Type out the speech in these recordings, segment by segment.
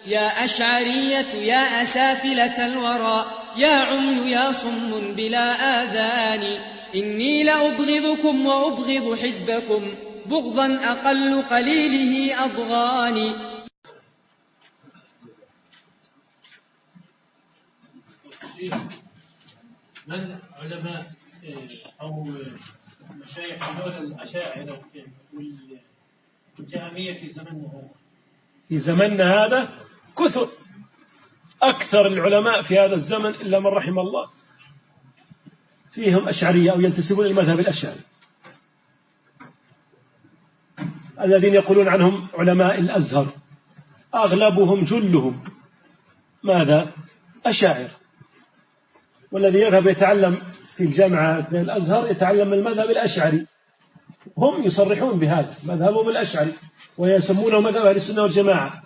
يا أشعرية يا أسافلة الورى يا عمي يا صم بلا آذان إني لأبغضكم وأبغض حزبكم بغضا أقل قليله أضغاني. من علماء أو مشايخ دول الأشاعرة والجهمية في زمننا هذا؟ في زمننا هذا كثر، أكثر العلماء في هذا الزمن إلا من رحم الله فيهم أشعرية أو ينتسبون للمذهب الأشعري، الذين يقولون عنهم علماء الأزهر أغلبهم جلهم ماذا؟ أشاعر. والذي يذهب يتعلم في الجامعة الأزهر يتعلم المذهب الأشعري، هم يصرحون بهذا مذهبهم الأشعري ويسمونه مذهب أهل السنة والجماعة.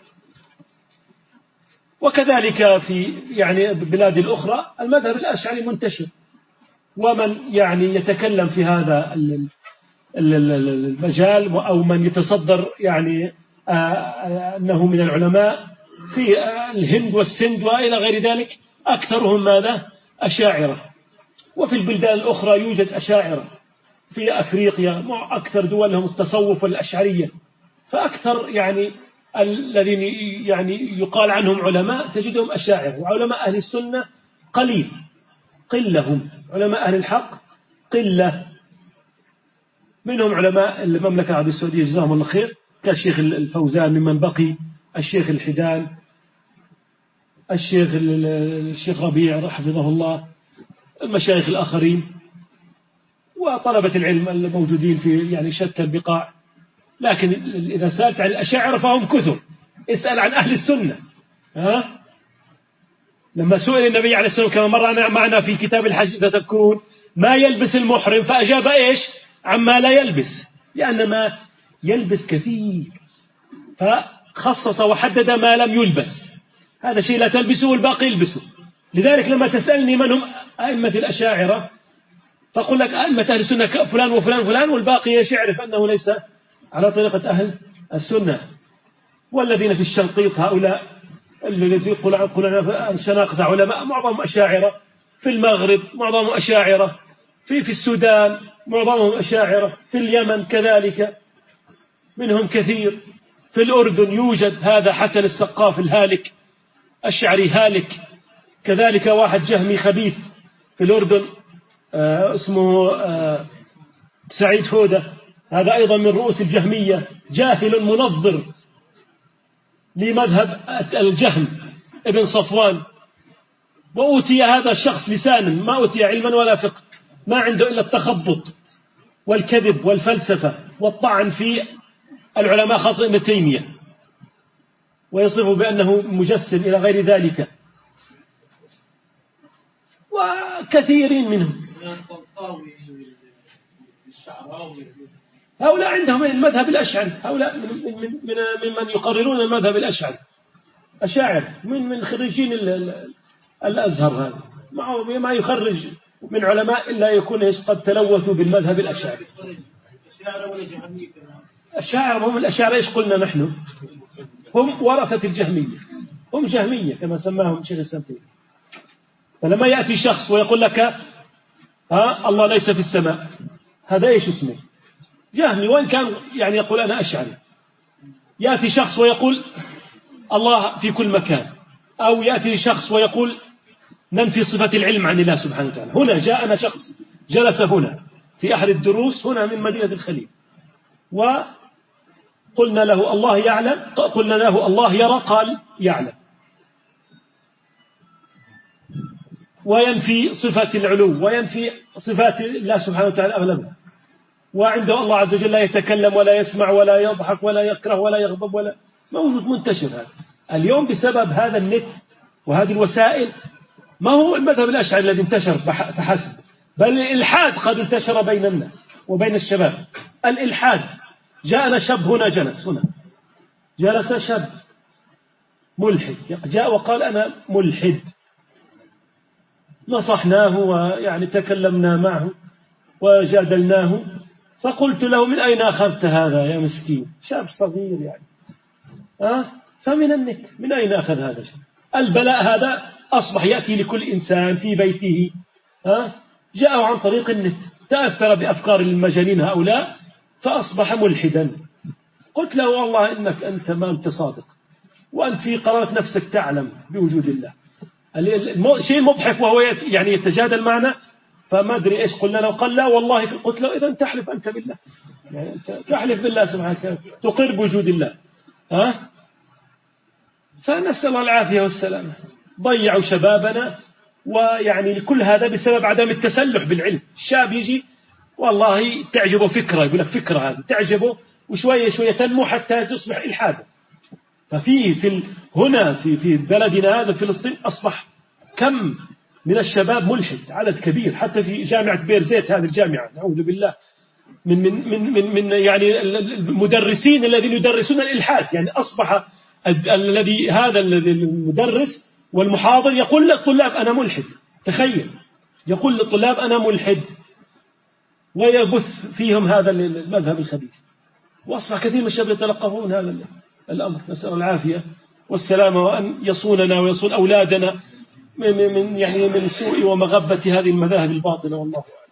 وكذلك في يعني البلاد الأخرى المذهب الأشعري منتشر، ومن يعني يتكلم في هذا المجال أو من يتصدر يعني أنه من العلماء في الهند والسند وإلى غير ذلك أكثرهم ماذا؟ أشاعرة. وفي البلدان الأخرى يوجد أشاعرة، في أفريقيا أكثر دولهم التصوف والأشعرية، فأكثر يعني الذين يعني يقال عنهم علماء تجدهم أشاعرة. وعلماء أهل السنة قليل، قلهم علماء أهل الحق قلة، منهم علماء المملكة العربية السعودية جزاهم الله خير كالشيخ الفوزان ممن بقي، الشيخ الحدان، الشيخ ربيع حفظه الله، المشايخ الآخرين وطلبة العلم الموجودين في يعني شتى البقاع. لكن إذا سألت عن الأشاعرة فهم كثر، اسأل عن أهل السنة. لما سئل النبي عليه الصلاة والسلام كما مر معنا في كتاب الحج إذا تذكرون ما يلبس المحرم، فأجاب إيش؟ عما لا يلبس، لأن ما يلبس كثير، فخصص وحدد ما لم يلبس، هذا شيء لا تلبسه والباقي يلبسه. لذلك لما تسألني من هم أئمة الأشاعرة فأقول لك أئمة أهل السنة فلان وفلان فلان، والباقي يعرف أنه ليس على طريقة أهل السنة. والذين في الشنقيط هؤلاء الذين يقولون الشناقطة علماء معظمهم أشاعرة، في المغرب معظمهم أشاعرة، في السودان معظمهم أشاعرة، في اليمن كذلك منهم كثير، في الأردن يوجد هذا حسن السقاف الهالك أشعري هالك، كذلك واحد جهمي خبيث في الأردن اسمه سعيد فودة، هذا أيضا من رؤوس الجهمية، جاهل منظر لمذهب الجهم ابن صفوان. وأوتي هذا الشخص لسانا، ما أوتي علما ولا فقه، ما عنده إلا التخبط والكذب والفلسفة والطعن في العلماء خاصة ابن تيمية، ويصفه بأنه مجسم إلى غير ذلك، وكثيرين منهم. هؤلاء عندهم المذهب الأشعري، هؤلاء ممن يقررون المذهب الأشعري، أشاعر من خريجين الأزهر. هذا ما يخرج من علماء إلا يكون قد تلوثوا بالمذهب الأشعري. الشاعر هم الأشاعرة، إيش قلنا نحن؟ هم ورثة الجهمية، هم جهمية كما سماهم شيخ الإسلام. فلما يأتي شخص ويقول لك الله ليس في السماء، هذا إيش اسمه؟ جهمي، وإن كان يعني يقول أنا أشعري. يأتي شخص ويقول الله في كل مكان، أو يأتي شخص ويقول ننفي صفة العلم عن الله سبحانه وتعالى. هنا جاءنا شخص جلس هنا في أحد الدروس هنا من مدينة الخليل، وقلنا له الله يعلم، قلنا له الله يرى، قال يعلم، وينفي صفة العلو وينفي صفات الله سبحانه وتعالى أغلبها. وعنده الله عز وجل لا يتكلم ولا يسمع ولا يضحك ولا يكره ولا يغضب، ولا موجود منتشر. هذا اليوم بسبب هذا النت وهذه الوسائل ما هو المذهب الأشعري الذي انتشر فحسب، بل الإلحاد قد انتشر بين الناس وبين الشباب. الإلحاد، جاءنا شاب هنا جلس شاب ملحد، جاء وقال أنا ملحد، نصحناه ويعني تكلمنا معه وجادلناه، فقلت له من أين أخذت هذا يا مسكين؟ شاب صغير يعني فمن النت. من أين أخذ هذا الشيء؟ البلاء هذا أصبح يأتي لكل إنسان في بيته، جاءه عن طريق النت، تأثر بأفكار المجانين هؤلاء فأصبح ملحدا. قلت له والله إنك أنت ما أنت صادق، وأنت في قرارة نفسك تعلم بوجود الله. شيء مضحك وهو يعني يتجادل معنا، فما أدري إيش قلنا له. قال لا والله. قلت له إذا تحلف أنت بالله، يعني أنت تحلف بالله سبحانه وتعالى، تقر بوجود الله. فنسأل الله العافية والسلامة. ضيعوا شبابنا، ويعني لكل هذا بسبب عدم التسلح بالعلم. الشاب يجي والله تعجبه فكرة، يقول لك فكرة هذه تعجبه، وشوية شوية تنمو حتى تصبح إلحادا. هنا في بلدنا هذا فلسطين أصبح كم من الشباب ملحد، عدد كبير، حتى في جامعة بيرزيت هذه الجامعة نعوذ بالله من يعني المدرسين الذين يدرسون الإلحاد. يعني أصبح هذا المدرس والمحاضر يقول للطلاب أنا ملحد. تخيل، يقول للطلاب أنا ملحد، ويبث فيهم هذا المذهب الخبيث. وأصبح كثير من الشباب يتلقفون هذا الأمر. نسأل العافية والسلامة، وأن يصوننا ويصون أولادنا من سوء ومغبة هذه المذاهب الباطلة. والله أعلم.